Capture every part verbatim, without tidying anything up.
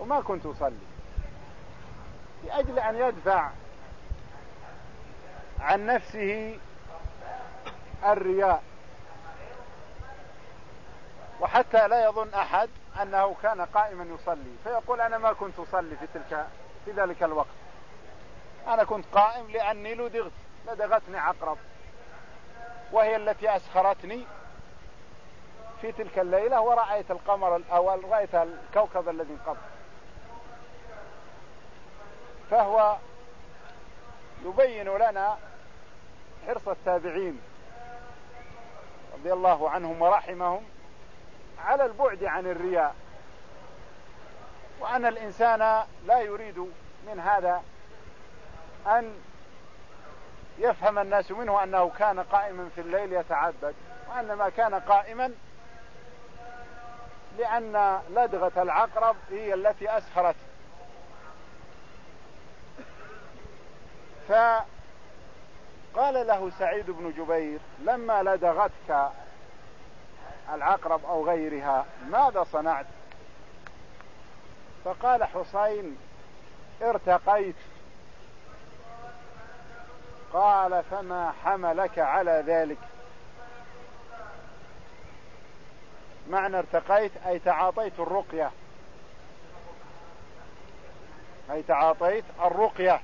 وما كنت أصلي، لأجل أن يدفع عن نفسه الرياء، وحتى لا يظن أحد أنه كان قائما يصلي فيقول أنا ما كنت أصلي في تلك في ذلك الوقت، أنا كنت قائم لأني لدغت لدغتني عقرب، وهي التي أسخرتني في تلك الليلة ورأيت القمر الأول، رأيت الكوكب الذي انقضى. فهو يبين لنا حرص التابعين رضي الله عنهم ورحمهم على البعد عن الرياء، وأن الإنسان لا يريد من هذا أن يفهم الناس منه أنه كان قائما في الليل يتعبد، وأنما كان قائما لأن لدغة العقرب هي التي أسخرت. فقال له سعيد بن جبير لما لدغتك العقرب أو غيرها ماذا صنعت؟ فقال حسين ارتقيت. قال فما حملك على ذلك؟ معنى ارتقيت أي تعاطيت الرقية، أي تعاطيت الرقية.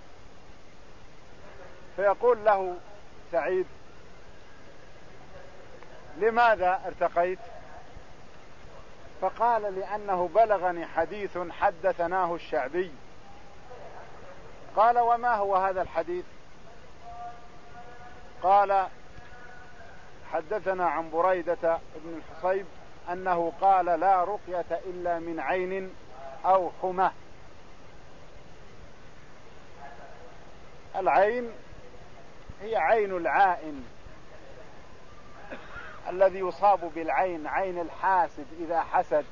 فيقول له سعيد لماذا ارتقيت؟ فقال لأنه بلغني حديث حدثناه الشعبي. قال وما هو هذا الحديث؟ قال حدثنا عن بريدة بن الحصيب أنه قال لا رقية إلا من عين أو حمى. العين هي عين العائن الذي يصاب بالعين، عين الحاسد إذا حسد،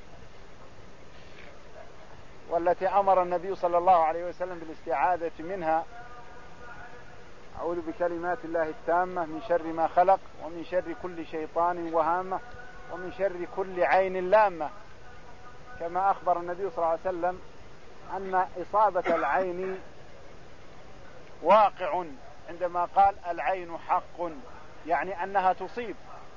والتي أمر النبي صلى الله عليه وسلم بالاستعاذة منها: أعوذ بكلمات الله التامة من شر ما خلق ومن شر كل شيطان وهامة ومن شر كل عين لامة، كما أخبر النبي صلى الله عليه وسلم أن إصابة العين واقع، عندما قال العين حق يعني أنها تصيب.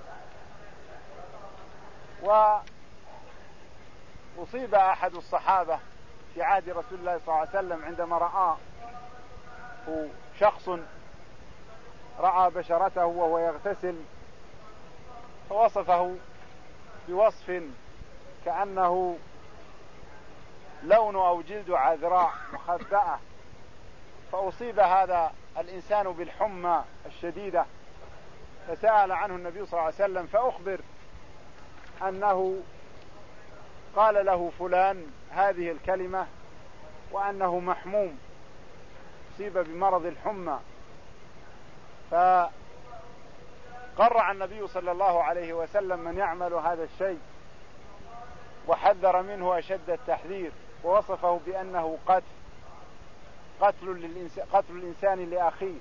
وأصيب أحد الصحابة في عهد رسول الله صلى الله عليه وسلم عندما رآه شخص رأى بشرته وهو يغتسل، فوصفه بوصف كأنه لون أو جلد عذراء مخبأة، فأصيب هذا الإنسان بالحمى الشديدة، فسأل عنه النبي صلى الله عليه وسلم فأخبر أنه قال له فلان هذه الكلمة وأنه محموم أصيب بمرض الحمى. فقرع النبي صلى الله عليه وسلم من يعمل هذا الشيء وحذر منه أشد التحذير، ووصفه بأنه قتل قتل للإنسان قتل الإنسان لأخيه،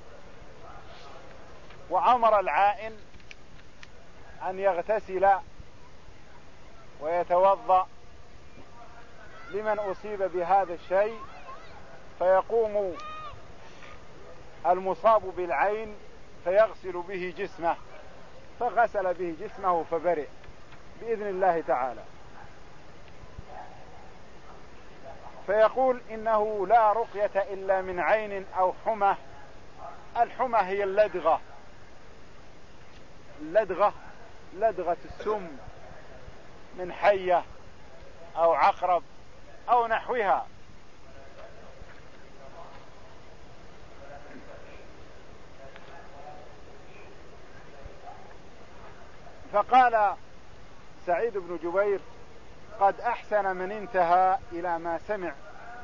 وأمر العائن أن يغتسل ويتوضأ لمن أصيب بهذا الشيء، فيقوم المصاب بالعين فيغسل به جسمه، فغسل به جسمه فبرئ بإذن الله تعالى. فيقول إنه لا رقية إلا من عين أو حمى. الحمى هي اللدغة، اللدغة لدغة السم من حية أو عقرب أو نحوها. فقال سعيد بن جبير قد أحسن من انتهى إلى ما سمع،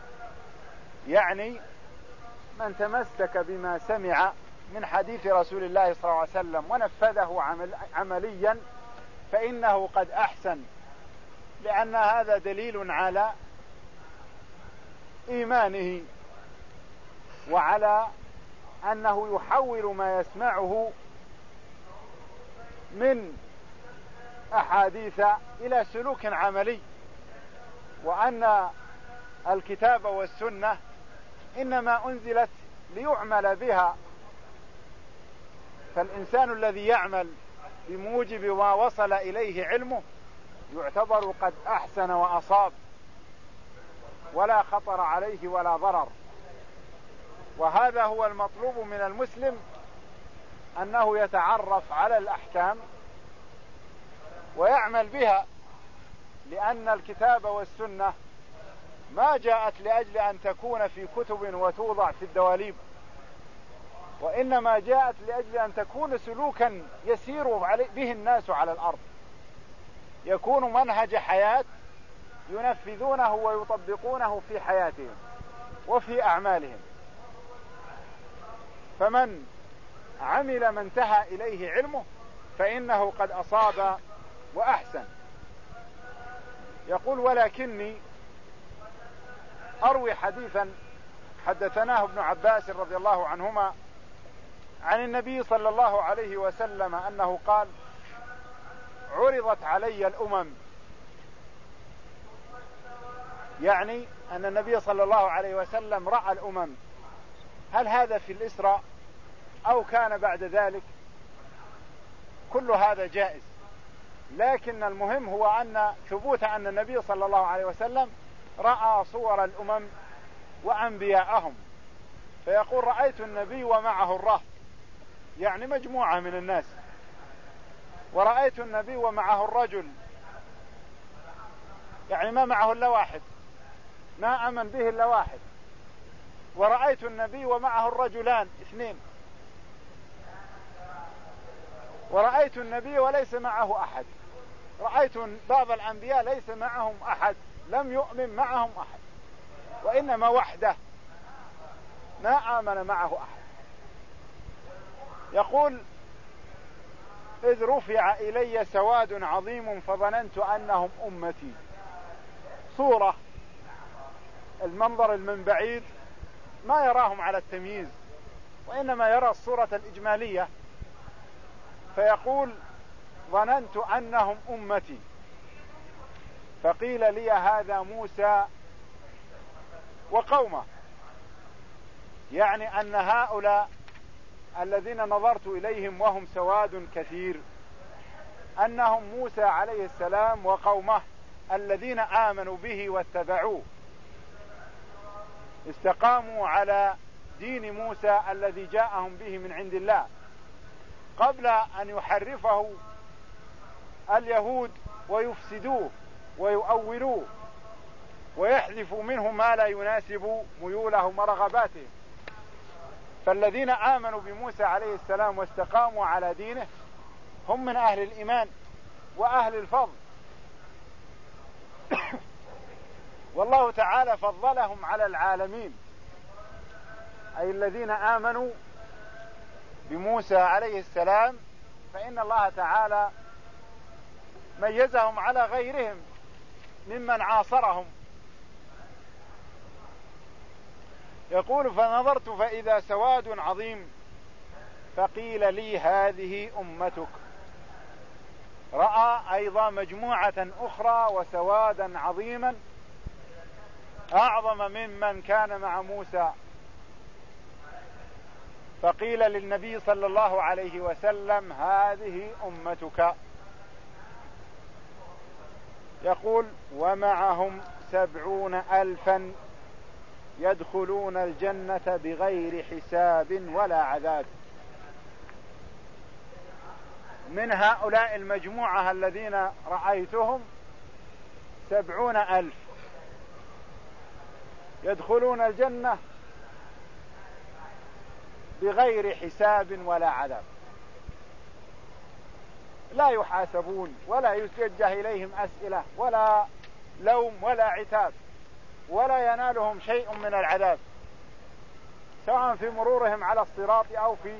يعني من تمسك بما سمع من حديث رسول الله صلى الله عليه وسلم ونفذه عمل عمليا فإنه قد أحسن، لأن هذا دليل على إيمانه وعلى أنه يحول ما يسمعه من أحاديث إلى سلوك عملي، وأن الكتاب والسنة إنما أنزلت ليعمل بها، فالإنسان الذي يعمل بموجب ما وصل إليه علمه يعتبر قد أحسن وأصاب، ولا خطر عليه ولا ضرر. وهذا هو المطلوب من المسلم، أنه يتعرف على الأحكام ويعمل بها، لأن الكتاب والسنة ما جاءت لأجل أن تكون في كتب وتوضع في الدواليب، وإنما جاءت لأجل أن تكون سلوكا يسير به الناس على الأرض، يكون منهج حياة ينفذونه ويطبقونه في حياتهم وفي أعمالهم. فمن عمل ما انتهى إليه علمه فإنه قد أصاب وأحسن. يقول: ولكني أروي حديثا حدثناه ابن عباس رضي الله عنهما عن النبي صلى الله عليه وسلم أنه قال: عرضت علي الأمم، يعني أن النبي صلى الله عليه وسلم رأى الأمم. هل هذا في الإسراء أو كان بعد ذلك؟ كل هذا جائز، لكن المهم هو أن ثبوت أن النبي صلى الله عليه وسلم رأى صور الأمم وأنبياءهم، فيقول: رأيت النبي ومعه الرهط، يعني مجموعة من الناس، ورأيت النبي ومعه الرجل، يعني ما معه إلا واحد، ما أمن به إلا واحد، ورأيت النبي ومعه الرجلان اثنين، ورأيت النبي وليس معه أحد. رأيت بعض الأنبياء ليس معهم أحد، لم يؤمن معهم أحد، وإنما وحده ما آمن معه أحد. يقول: إذ رفع إلي سواد عظيم فظننت أنهم أمتي. صورة المنظر من بعيد ما يراهم على التمييز، وإنما يرى الصورة الإجمالية، فيقول: ظننت أنهم أمتي، فقيل لي هذا موسى وقومه، يعني أن هؤلاء الذين نظرت إليهم وهم سواد كثير أنهم موسى عليه السلام وقومه الذين آمنوا به واتبعوه، استقاموا على دين موسى الذي جاءهم به من عند الله قبل أن يحرفه اليهود ويفسدوه ويؤولوه ويحذفوا منه ما لا يناسب ميولهم ورغباتهم. فالذين آمنوا بموسى عليه السلام واستقاموا على دينه هم من أهل الإيمان وأهل الفضل، والله تعالى فضلهم على العالمين، أي الذين آمنوا بموسى عليه السلام، فإن الله تعالى ميزهم على غيرهم ممن عاصرهم. يقول: فنظرت فإذا سواد عظيم فقيل لي هذه أمتك. رأى أيضا مجموعة أخرى وسوادا عظيما أعظم ممن كان مع موسى، فقيل للنبي صلى الله عليه وسلم هذه أمتك. يقول: ومعهم سبعون ألفا يدخلون الجنة بغير حساب ولا عذاب. من هؤلاء المجموعة الذين رأيتهم سبعون ألف يدخلون الجنة بغير حساب ولا عذاب، لا يحاسبون ولا يتوجه إليهم أسئلة ولا لوم ولا عتاب، ولا ينالهم شيء من العذاب، سواء في مرورهم على الصراط أو في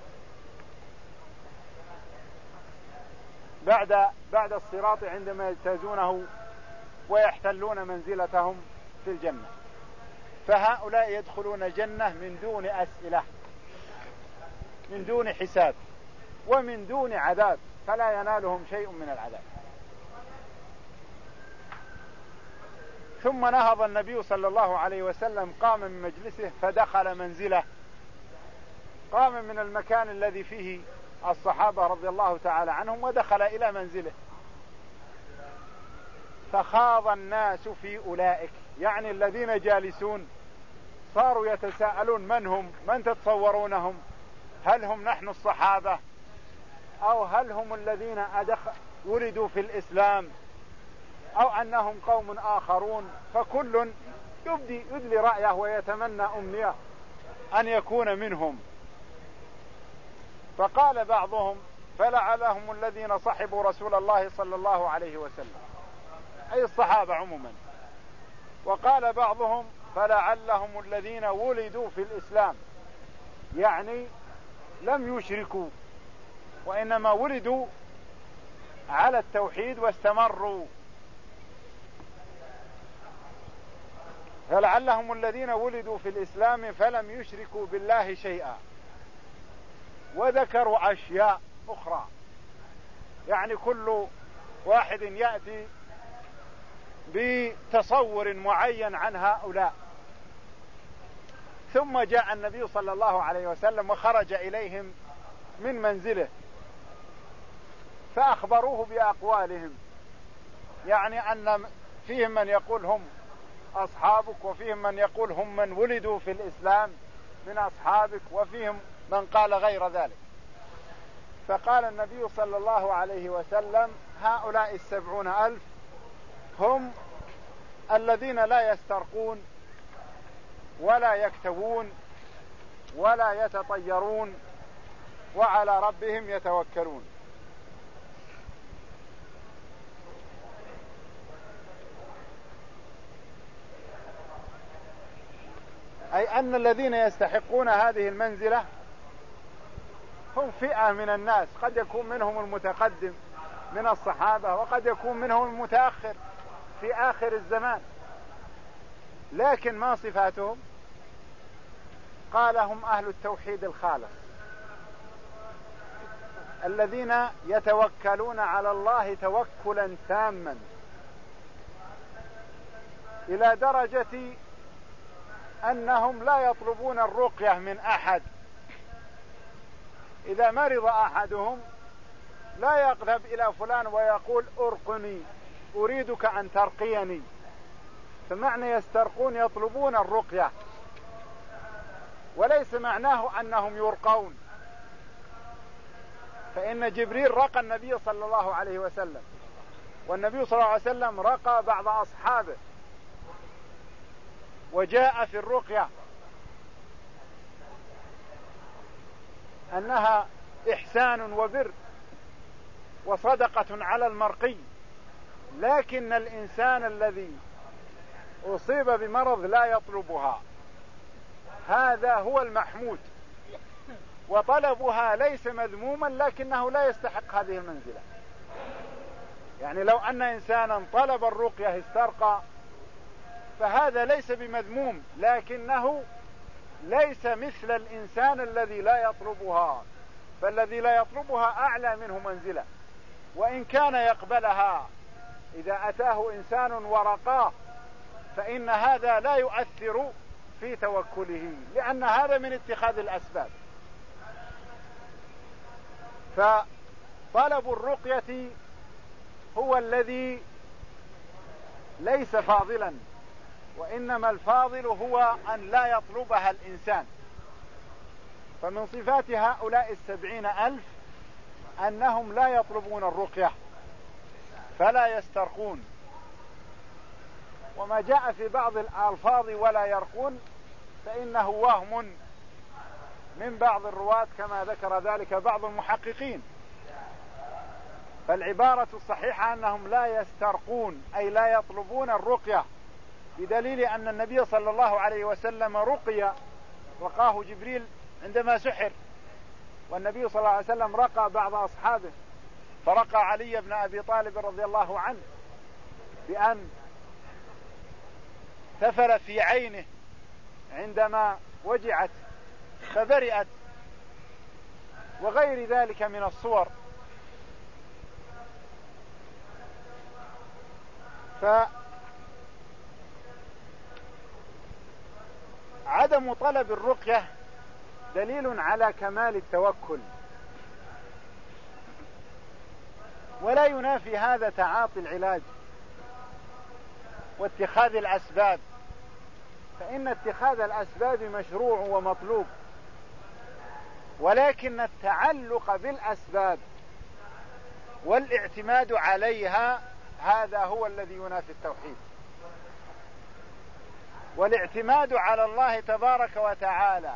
بعد بعد الصراط عندما يجتازونه ويحتلون منزلتهم في الجنة. فهؤلاء يدخلون الجنة من دون أسئلة، من دون حساب، ومن دون عذاب، فلا ينالهم شيء من العذاب. ثم نهض النبي صلى الله عليه وسلم، قام من مجلسه فدخل منزله، قام من المكان الذي فيه الصحابة رضي الله تعالى عنهم ودخل إلى منزله، فخاض الناس في أولئك، يعني الذين جالسون صاروا يتساءلون من هم، من تتصورونهم، هل هم نحن الصحابة أو هل هم الذين ولدوا في الإسلام أو أنهم قوم آخرون، فكل يبدي يدلي رأيه ويتمنى أمنية أن يكون منهم. فقال بعضهم فلعلهم الذين صحبوا رسول الله صلى الله عليه وسلم، أي الصحابة عموما. وقال بعضهم فلعلهم الذين ولدوا في الإسلام، يعني لم يشركوا وإنما ولدوا على التوحيد واستمروا. فلعلهم الذين ولدوا في الإسلام فلم يشركوا بالله شيئا. وذكروا أشياء أخرى، يعني كل واحد يأتي بتصور معين عن هؤلاء. ثم جاء النبي صلى الله عليه وسلم وخرج إليهم من منزله فأخبروه بأقوالهم، يعني أن فيهم من يقول هم أصحابك، وفيهم من يقول هم من ولدوا في الإسلام من أصحابك، وفيهم من قال غير ذلك. فقال النبي صلى الله عليه وسلم هؤلاء السبعون ألف هم الذين لا يسترقون ولا يكتوون ولا يتطيرون وعلى ربهم يتوكلون. أي أن الذين يستحقون هذه المنزلة هم فئة من الناس، قد يكون منهم المتقدم من الصحابة وقد يكون منهم المتأخر في آخر الزمان، لكن ما صفاتهم؟ قال هم أهل التوحيد الخالص الذين يتوكلون على الله توكلا تاما إلى درجة أنهم لا يطلبون الرقية من أحد. إذا مرض أحدهم لا يذهب إلى فلان ويقول أرقني، أريدك أن ترقيني. فمعنى يسترقون يطلبون الرقية، وليس معناه أنهم يرقون، فإن جبريل رقى النبي صلى الله عليه وسلم، والنبي صلى الله عليه وسلم رقى بعض أصحابه، وجاء في الرقية أنها إحسان وبر وصدقة على المرقي. لكن الإنسان الذي أصيب بمرض لا يطلبها، هذا هو المحمود، وطلبها ليس مذموما لكنه لا يستحق هذه المنزلة. يعني لو أن إنسانا طلب الرقية استرقى فهذا ليس بمذموم، لكنه ليس مثل الإنسان الذي لا يطلبها، فالذي لا يطلبها أعلى منه منزلة، وإن كان يقبلها إذا أتاه إنسان ورقاه فإن هذا لا يؤثر في توكله، لأن هذا من اتخاذ الأسباب. فطلب الرقية هو الذي ليس فاضلا، وإنما الفاضل هو أن لا يطلبها الإنسان. فمن صفات هؤلاء السبعين ألف أنهم لا يطلبون الرقية فلا يسترقون. وما جاء في بعض الألفاظ ولا يرقون فإنه وهم من بعض الرواة كما ذكر ذلك بعض المحققين، فالعبارة الصحيحة أنهم لا يسترقون أي لا يطلبون الرقية، بدليل أن النبي صلى الله عليه وسلم رقي، رقاه جبريل عندما سحر، والنبي صلى الله عليه وسلم رقى بعض أصحابه، فرقى علي بن أبي طالب رضي الله عنه بأن تفل في عينه عندما وجعت فبرئت، وغير ذلك من الصور. وعدم طلب الرقية دليل على كمال التوكل، ولا ينافي هذا تعاطي العلاج واتخاذ الأسباب، فإن اتخاذ الأسباب مشروع ومطلوب، ولكن التعلق بالأسباب والاعتماد عليها هذا هو الذي ينافي التوحيد. والاعتماد على الله تبارك وتعالى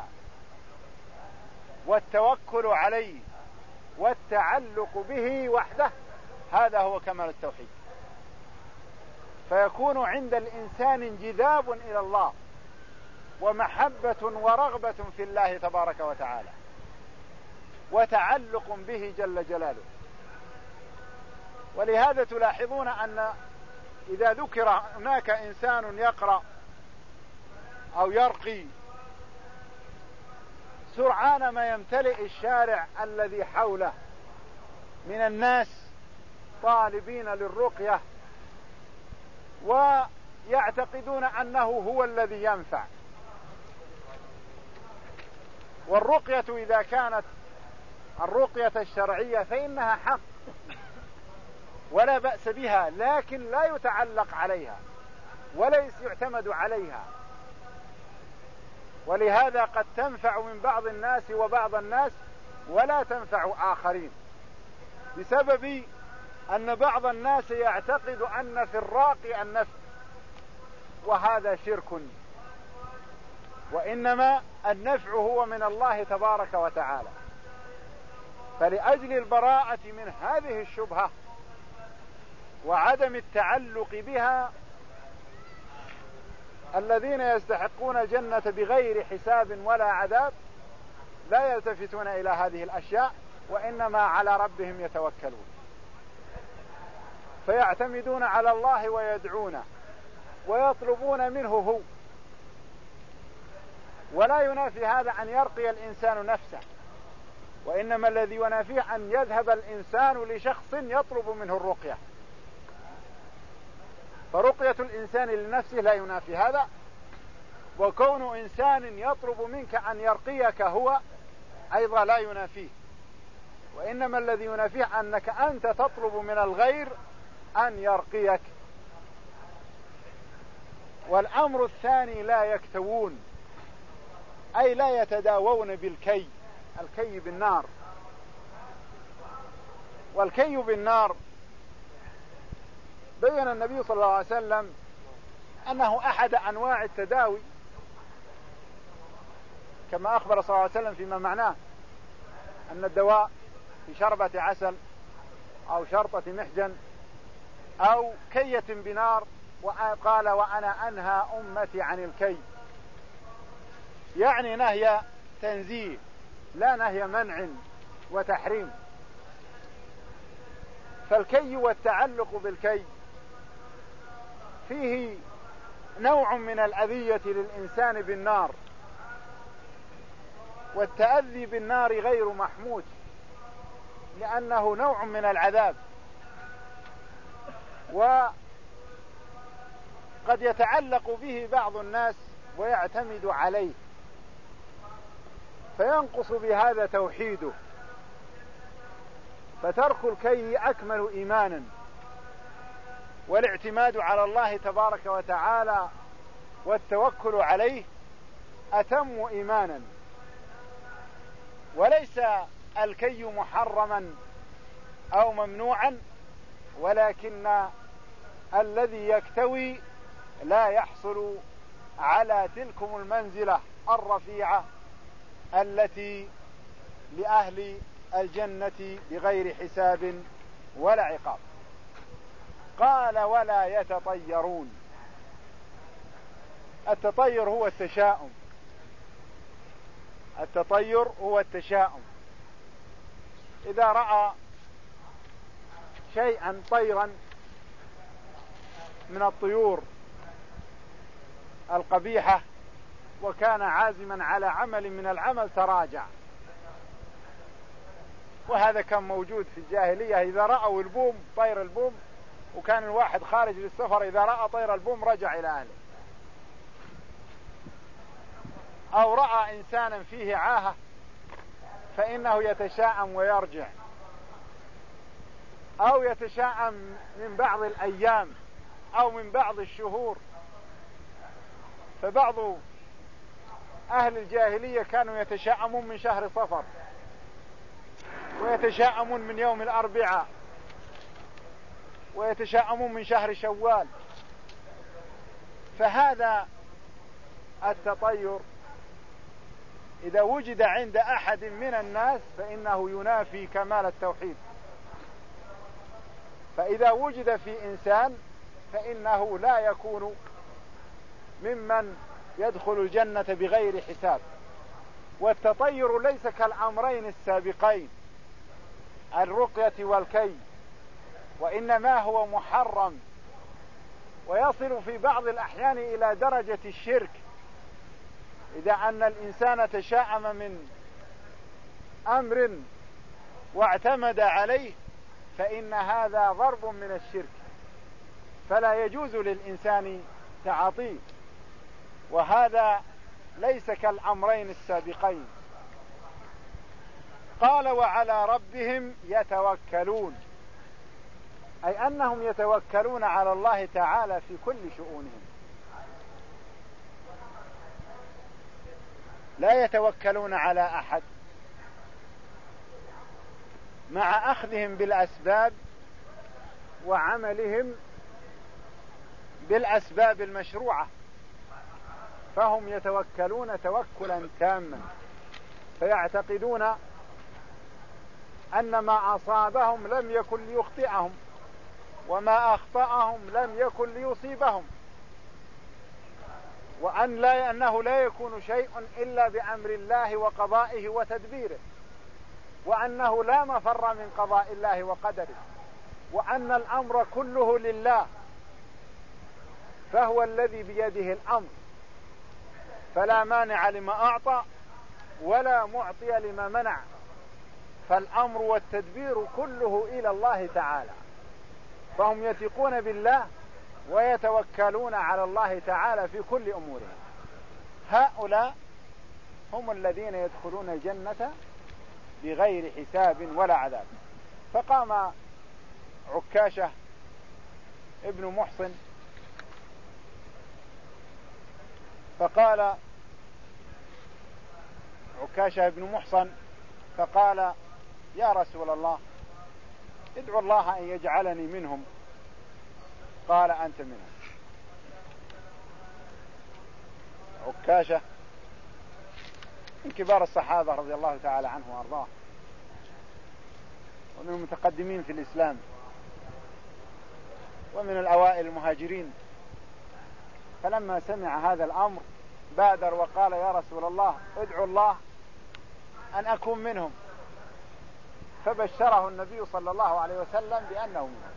والتوكل عليه والتعلق به وحده هذا هو كمال التوحيد، فيكون عند الإنسان انجذاب إلى الله ومحبة ورغبة في الله تبارك وتعالى وتعلق به جل جلاله. ولهذا تلاحظون أن إذا ذكر هناك إنسان يقرأ أو يرقي سرعان ما يمتلئ الشارع الذي حوله من الناس طالبين للرقية ويعتقدون أنه هو الذي ينفع. والرقية إذا كانت الرقية الشرعية فإنها حق ولا بأس بها، لكن لا يتعلق عليها وليس يعتمد عليها. ولهذا قد تنفع من بعض الناس وبعض الناس ولا تنفع آخرين، بسبب أن بعض الناس يعتقد أن في الراقي النفع، وهذا شرك، وإنما النفع هو من الله تبارك وتعالى. فلأجل البراءة من هذه الشبهة وعدم التعلق بها الذين يستحقون الجنة بغير حساب ولا عذاب لا يلتفتون إلى هذه الأشياء، وإنما على ربهم يتوكلون، فيعتمدون على الله ويدعونه ويطلبون منه هو. ولا ينافي هذا أن يرقي الإنسان نفسه، وإنما الذي ينافيه أن يذهب الإنسان لشخص يطلب منه الرقية. فرقية الإنسان لنفسه لا ينافي هذا، وكون إنسان يطلب منك أن يرقيك هو أيضا لا ينافيه، وإنما الذي ينافيه أنك أنت تطلب من الغير أن يرقيك. والأمر الثاني لا يكتوون، أي لا يتداوون بالكي، الكي بالنار. والكي بالنار بين النبي صلى الله عليه وسلم أنه أحد أنواع التداوي، كما أخبر صلى الله عليه وسلم فيما معناه أن الدواء في شربة عسل أو شرطة محجن أو كية بنار، وقال وأنا أنهى أمتي عن الكي، يعني نهي تنزيه لا نهي منع وتحريم. فالكي والتعلق بالكي فيه نوع من الأذية للإنسان بالنار، والتأذي بالنار غير محمود لأنه نوع من العذاب، وقد يتعلق به بعض الناس ويعتمد عليه فينقص بهذا توحيده. فترك الكي أكمل إيمانا، والاعتماد على الله تبارك وتعالى والتوكل عليه أتم إيمانا. وليس الكي محرما أو ممنوعا، ولكن الذي يكتوي لا يحصل على تلكم المنزلة الرفيعة التي لأهل الجنة بغير حساب ولا عقاب. قال ولا يتطيرون. التطير هو التشاؤم، التطير هو التشاؤم. إذا رأى شيئا طيرا من الطيور القبيحة وكان عازما على عمل من العمل تراجع، وهذا كان موجود في الجاهلية. إذا رأوا البوم، طير البوم، وكان الواحد خارج للسفر إذا رأى طير البوم رجع إلى أهله. أو رأى إنسانا فيه عاهة فإنه يتشاءم ويرجع، أو يتشاءم من بعض الأيام أو من بعض الشهور. فبعض أهل الجاهلية كانوا يتشاءمون من شهر صفر، ويتشاءمون من يوم الأربعاء، ويتشاءمون من شهر شوال. فهذا التطير إذا وجد عند أحد من الناس فإنه ينافي كمال التوحيد. فإذا وجد في إنسان فإنه لا يكون ممن يدخل الجنة بغير حساب. والتطير ليس كالأمرين السابقين الرقية والكي، وإنما هو محرم، ويصل في بعض الأحيان إلى درجة الشرك. إذا أن الإنسان تشاءم من أمر واعتمد عليه فإن هذا ضرب من الشرك، فلا يجوز للإنسان تعاطيه. وهذا ليس كالأمرين السابقين. قال وعلى ربهم يتوكلون، أي أنهم يتوكلون على الله تعالى في كل شؤونهم، لا يتوكلون على أحد، مع أخذهم بالأسباب وعملهم بالأسباب المشروعة، فهم يتوكلون توكلا تاما، فيعتقدون أن ما أصابهم لم يكن ليخطئهم، وما أخطأهم لم يكن ليصيبهم، وأن لا أنه لا يكون شيء إلا بأمر الله وقضائه وتدبيره، وأنه لا مفر من قضاء الله وقدره، وأن الأمر كله لله، فهو الذي بيده الأمر، فلا مانع لما أعطى ولا معطي لما منع، فالأمر والتدبير كله إلى الله تعالى. فهم يثقون بالله ويتوكلون على الله تعالى في كل أمورهم. هؤلاء هم الذين يدخلون الجنة بغير حساب ولا عذاب. فقام عكاشة ابن محصن فقال عكاشة ابن محصن فقال يا رسول الله ادعو الله أن يجعلني منهم. قال أنت منهم. عكاشة من كبار الصحابة رضي الله تعالى عنه وأرضاه، ومن المتقدمين في الإسلام، ومن الأوائل المهاجرين. فلما سمع هذا الأمر بادر وقال يا رسول الله ادعو الله أن أكون منهم. فبشره النبي صلى الله عليه وسلم بأنه منهم.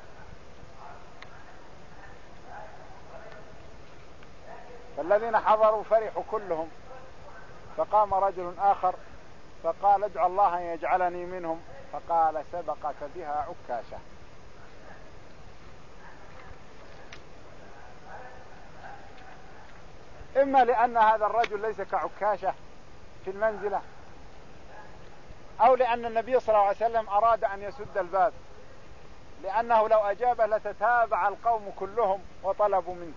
فالذين حضروا فرحوا كلهم. فقام رجل آخر فقال ادعو الله أن يجعلني منهم. فقال سبقك بها عكاشة. إما لأن هذا الرجل ليس كعكاشة في المنزلة، أو لأن النبي صلى الله عليه وسلم أراد أن يسد الباب، لأنه لو أجابه لتتابع القوم كلهم وطلبوا منه.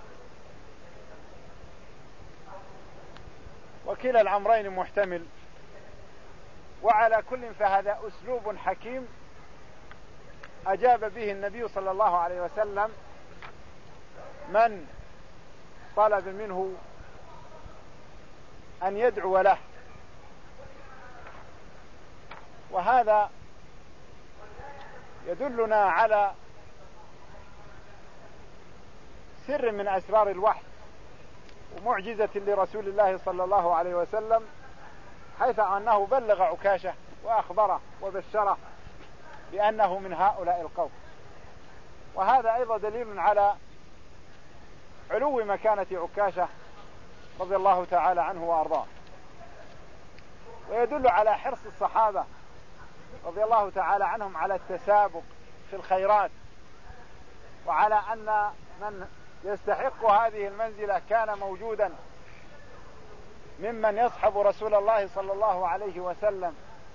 وكلا الأمرين محتمل. وعلى كل فهذا أسلوب حكيم أجاب به النبي صلى الله عليه وسلم من طلب منه أن يدعو له. وهذا يدلنا على سر من أسرار الوحي ومعجزة لرسول الله صلى الله عليه وسلم، حيث أنه بلغ عكاشة وأخبره وبشره بأنه من هؤلاء القوم. وهذا أيضا دليل على علو مكانة عكاشة رضي الله تعالى عنه وأرضاه، ويدل على حرص الصحابة رضي الله تعالى عنهم على التسابق في الخيرات، وعلى أن من يستحق هذه المنزلة كان موجودا ممن يصحب رسول الله صلى الله عليه وسلم،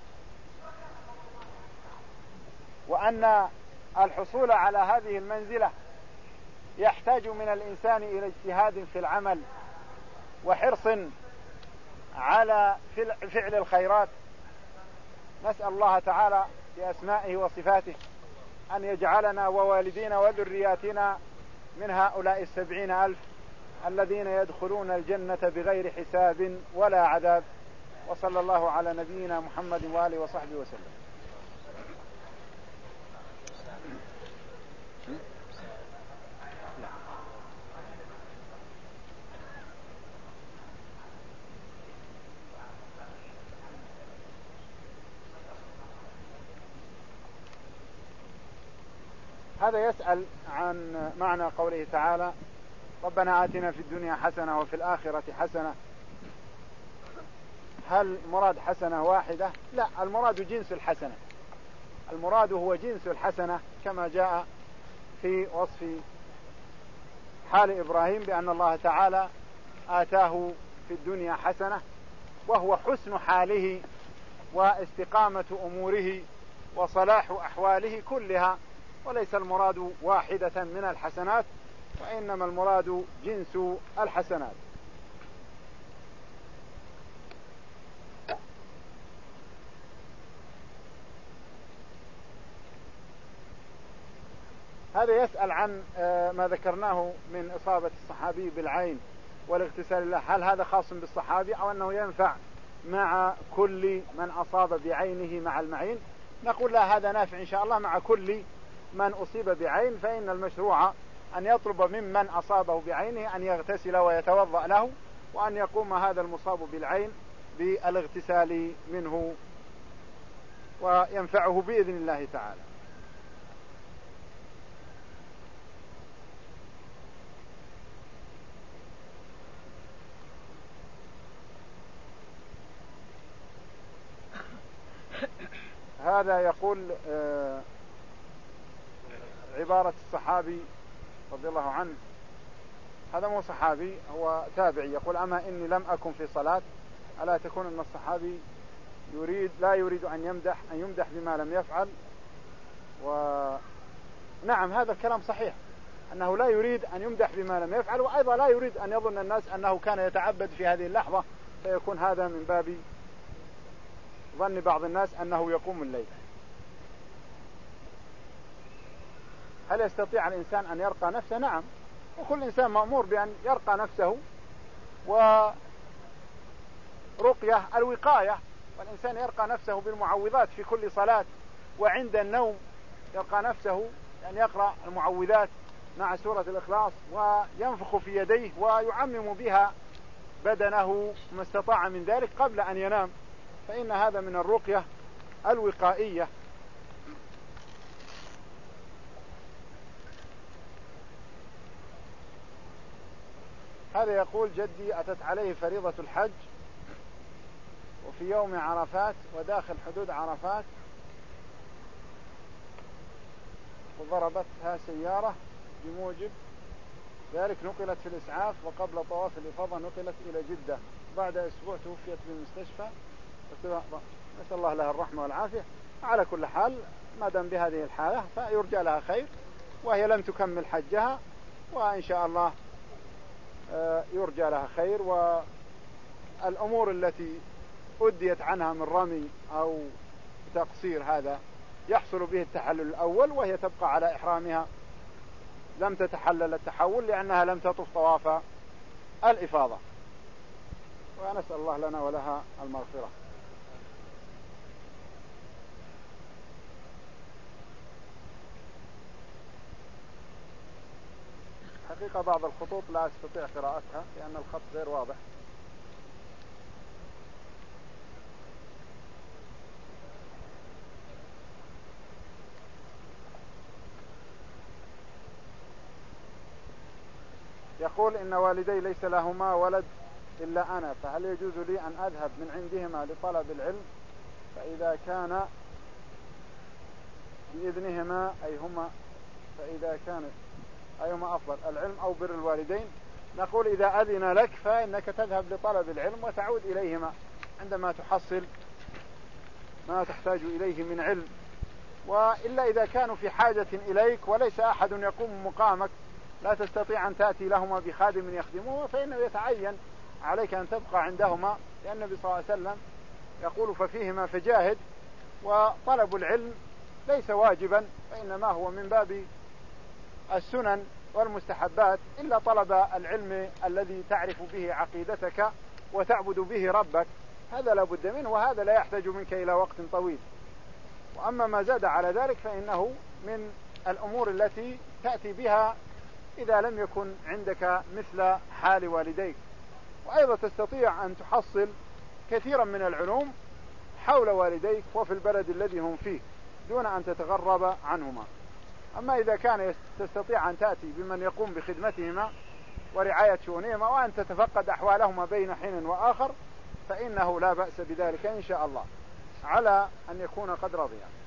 وأن الحصول على هذه المنزلة يحتاج من الإنسان إلى اجتهاد في العمل وحرص على فعل الخيرات. نسأل الله تعالى بأسمائه وصفاته أن يجعلنا ووالدينا وذرياتنا من هؤلاء السبعين ألف الذين يدخلون الجنة بغير حساب ولا عذاب. وصلى الله على نبينا محمد وآله وصحبه وسلم. هذا يسأل عن معنى قوله تعالى: ربنا آتنا في الدنيا حسنة وفي الآخرة حسنة. هل مراد حسنة واحدة؟ لا، المراد جنس الحسنة. المراد هو جنس الحسنة كما جاء في وصف حال إبراهيم بأن الله تعالى آتاه في الدنيا حسنة، وهو حسن حاله واستقامة أموره وصلاح أحواله كلها، وليس المراد واحدة من الحسنات، وإنما المراد جنس الحسنات. هذا يسأل عن ما ذكرناه من إصابة الصحابي بالعين والاغتسال له، هل هذا خاص بالصحابي أو أنه ينفع مع كل من أصاب بعينه مع المعين؟ نقول لا، هذا نافع إن شاء الله مع كل من أصيب بعين، فإن المشروع أن يطلب ممن أصابه بعينه أن يغتسل ويتوضأ له، وأن يقوم هذا المصاب بالعين بالاغتسال منه وينفعه بإذن الله تعالى. هذا يقول آه عبارة الصحابي رضي الله عنه، هذا مو صحابي، هو تابعي، يقول: أما إني لم أكن في صلاة. ألا تكون أن الصحابي يريد لا يريد أن يمدح أن يمدح بما لم يفعل؟ ونعم، هذا الكلام صحيح، أنه لا يريد أن يمدح بما لم يفعل، وأيضا لا يريد أن يظن الناس أنه كان يتعبد في هذه اللحظة، فيكون هذا من باب ظن بعض الناس أنه يقوم الليل. هل يستطيع الإنسان أن يرقى نفسه؟ نعم، وكل إنسان مأمور بأن يرقى نفسه، ورقية الوقاية، والإنسان يرقى نفسه بالمعوذات في كل صلاة، وعند النوم يرقى نفسه أن يقرأ المعوذات مع سورة الإخلاص، وينفخ في يديه ويعمم بها بدنه ما استطاع من ذلك قبل أن ينام، فإن هذا من الرقية الوقائية. هذا يقول: جدي أتت عليه فريضة الحج وفي يوم عرفات وداخل حدود عرفات، وضربتها سيارة، بموجب ذلك نقلت في الإسعاف، وقبل طواف الإفاضة نقلت إلى جدة، بعد أسبوع توفيت بالمستشفى، نسأل الله لها الرحمة والعافية. على كل حال ما دام بهذه الحالة فيرجى لها خير، وهي لم تكمل حجها، وإن شاء الله يرجى لها خير. والأمور التي أديت عنها من رمي أو تقصير هذا يحصل به التحلل الأول، وهي تبقى على إحرامها، لم تتحلل التحول لأنها لم تطف طواف الإفاضة، ونسأل الله لنا ولها المغفرة. حقيقة بعض الخطوط لا أستطيع قراءتها لأن الخط غير واضح. يقول: إن والدي ليس لهما ولد إلا أنا، فهل يجوز لي أن أذهب من عندهما لطلب العلم؟ فإذا كان بإذنهما أي هما فإذا كان أيهما أفضل، العلم أو بر الوالدين؟ نقول إذا أذن لك فإنك تذهب لطلب العلم وتعود إليهما عندما تحصل ما تحتاج إليه من علم. وإلا إذا كانوا في حاجة إليك وليس أحد يقوم مقامك لا تستطيع أن تأتي لهما بخادم يخدمه، فإنه يتعين عليك أن تبقى عندهما، لأن النبي صلى الله عليه وسلم يقول ففيهما فجاهد. وطلب العلم ليس واجبا، فإنما هو من باب السنن والمستحبات، إلا طلب العلم الذي تعرف به عقيدتك وتعبد به ربك، هذا لا بد منه، وهذا لا يحتاج منك إلى وقت طويل. وأما ما زاد على ذلك فإنه من الأمور التي تأتي بها إذا لم يكن عندك مثل حال والديك. وأيضا تستطيع أن تحصل كثيرا من العلوم حول والديك وفي البلد الذي هم فيه دون أن تتغرب عنهما. أما إذا كان تستطيع أن تأتي بمن يقوم بخدمتهما ورعاية شؤونهما وأن تتفقد أحوالهما بين حين وآخر، فإنه لا بأس بذلك إن شاء الله، على أن يكون قد رضيا.